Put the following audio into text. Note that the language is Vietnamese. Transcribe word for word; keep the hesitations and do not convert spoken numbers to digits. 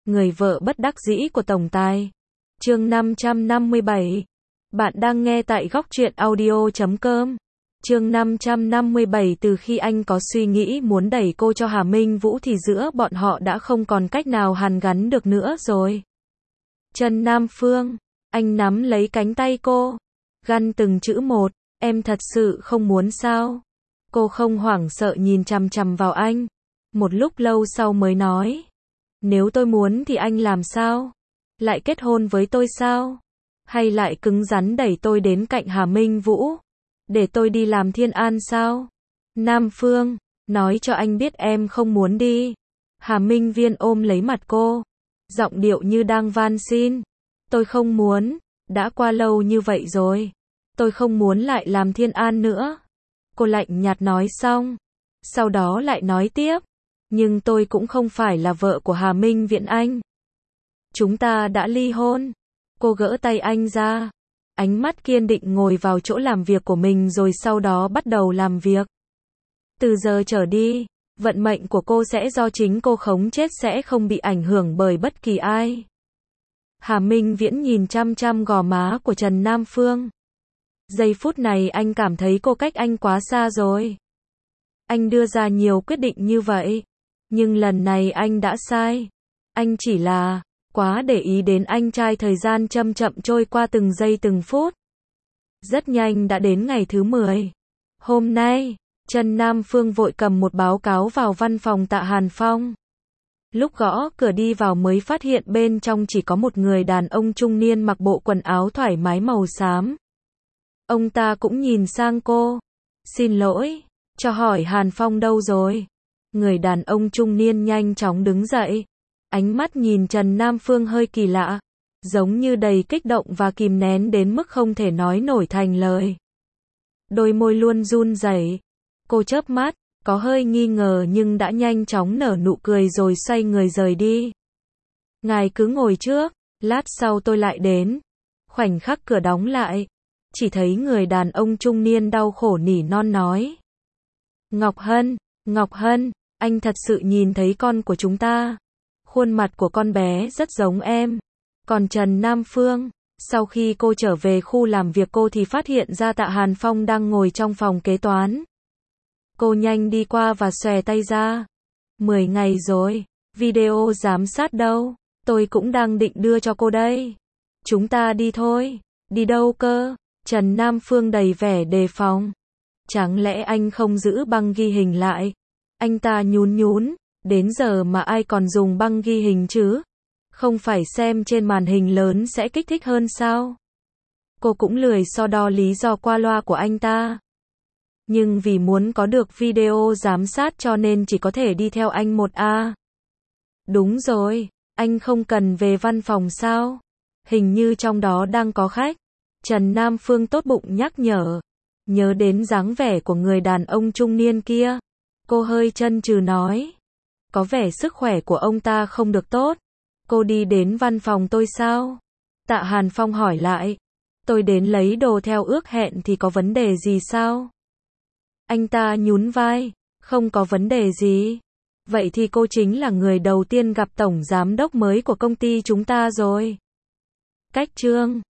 Người vợ bất đắc dĩ của tổng tài. Chương năm trăm năm mươi bảy. Bạn đang nghe tại góc truyện audio chấm com. Chương năm trăm năm mươi bảy. Từ khi anh có suy nghĩ muốn đẩy cô cho Hà Minh Vũ thì giữa bọn họ đã không còn cách nào hàn gắn được nữa rồi. Trần Nam Phương, anh nắm lấy cánh tay cô, gằn từng chữ một, em thật sự không muốn sao? Cô không hoảng sợ nhìn chằm chằm vào anh, một lúc lâu sau mới nói, nếu tôi muốn thì anh làm sao? Lại kết hôn với tôi sao? Hay lại cứng rắn đẩy tôi đến cạnh Hà Minh Vũ, để tôi đi làm Thiên An sao? Nam Phương, nói cho anh biết em không muốn đi. Hà Minh Viên ôm lấy mặt cô, giọng điệu như đang van xin. Tôi không muốn, đã qua lâu như vậy rồi. Tôi không muốn lại làm Thiên An nữa. Cô lạnh nhạt nói xong, sau đó lại nói tiếp. Nhưng tôi cũng không phải là vợ của Hà Minh Viễn anh. Chúng ta đã ly hôn. Cô gỡ tay anh ra, ánh mắt kiên định ngồi vào chỗ làm việc của mình rồi sau đó bắt đầu làm việc. Từ giờ trở đi, vận mệnh của cô sẽ do chính cô khống chế, sẽ không bị ảnh hưởng bởi bất kỳ ai. Hà Minh Viễn nhìn chăm chăm gò má của Trần Nam Phương. Giây phút này anh cảm thấy cô cách anh quá xa rồi. Anh đưa ra nhiều quyết định như vậy, nhưng lần này anh đã sai. Anh chỉ là quá để ý đến anh trai, thời gian chậm chậm trôi qua từng giây từng phút. Rất nhanh đã đến ngày thứ mười. Hôm nay, Trần Nam Phương vội cầm một báo cáo vào văn phòng Tạ Hàn Phong. Lúc gõ cửa đi vào mới phát hiện bên trong chỉ có một người đàn ông trung niên mặc bộ quần áo thoải mái màu xám. Ông ta cũng nhìn sang cô. Xin lỗi, cho hỏi Hàn Phong đâu rồi? Người đàn ông trung niên nhanh chóng đứng dậy. Ánh mắt nhìn Trần Nam Phương hơi kỳ lạ, giống như đầy kích động và kìm nén đến mức không thể nói nổi thành lời. Đôi môi luôn run rẩy. Cô chớp mắt, có hơi nghi ngờ nhưng đã nhanh chóng nở nụ cười rồi xoay người rời đi. Ngài cứ ngồi trước, lát sau tôi lại đến. Khoảnh khắc cửa đóng lại, chỉ thấy người đàn ông trung niên đau khổ nỉ non nói. Ngọc Hân, Ngọc Hân, anh thật sự nhìn thấy con của chúng ta. Khuôn mặt của con bé rất giống em. Còn Trần Nam Phương, sau khi cô trở về khu làm việc cô thì phát hiện ra Tạ Hàn Phong đang ngồi trong phòng kế toán. Cô nhanh đi qua và xòe tay ra. Mười ngày rồi, video giám sát đâu? Tôi cũng đang định đưa cho cô đây. Chúng ta đi thôi. Đi đâu cơ? Trần Nam Phương đầy vẻ đề phòng. Chẳng lẽ anh không giữ băng ghi hình lại? Anh ta nhún nhún. Đến giờ mà ai còn dùng băng ghi hình chứ? Không phải xem trên màn hình lớn sẽ kích thích hơn sao? Cô cũng lười so đo lý do qua loa của anh ta. Nhưng vì muốn có được video giám sát cho nên chỉ có thể đi theo anh một a. Đúng rồi, anh không cần về văn phòng sao? Hình như trong đó đang có khách. Trần Nam Phương tốt bụng nhắc nhở. Nhớ đến dáng vẻ của người đàn ông trung niên kia, cô hơi chần chừ nói. Có vẻ sức khỏe của ông ta không được tốt. Cô đi đến văn phòng tôi sao? Tạ Hàn Phong hỏi lại. Tôi đến lấy đồ theo ước hẹn thì có vấn đề gì sao? Anh ta nhún vai. Không có vấn đề gì. Vậy thì cô chính là người đầu tiên gặp tổng giám đốc mới của công ty chúng ta rồi. Cách chương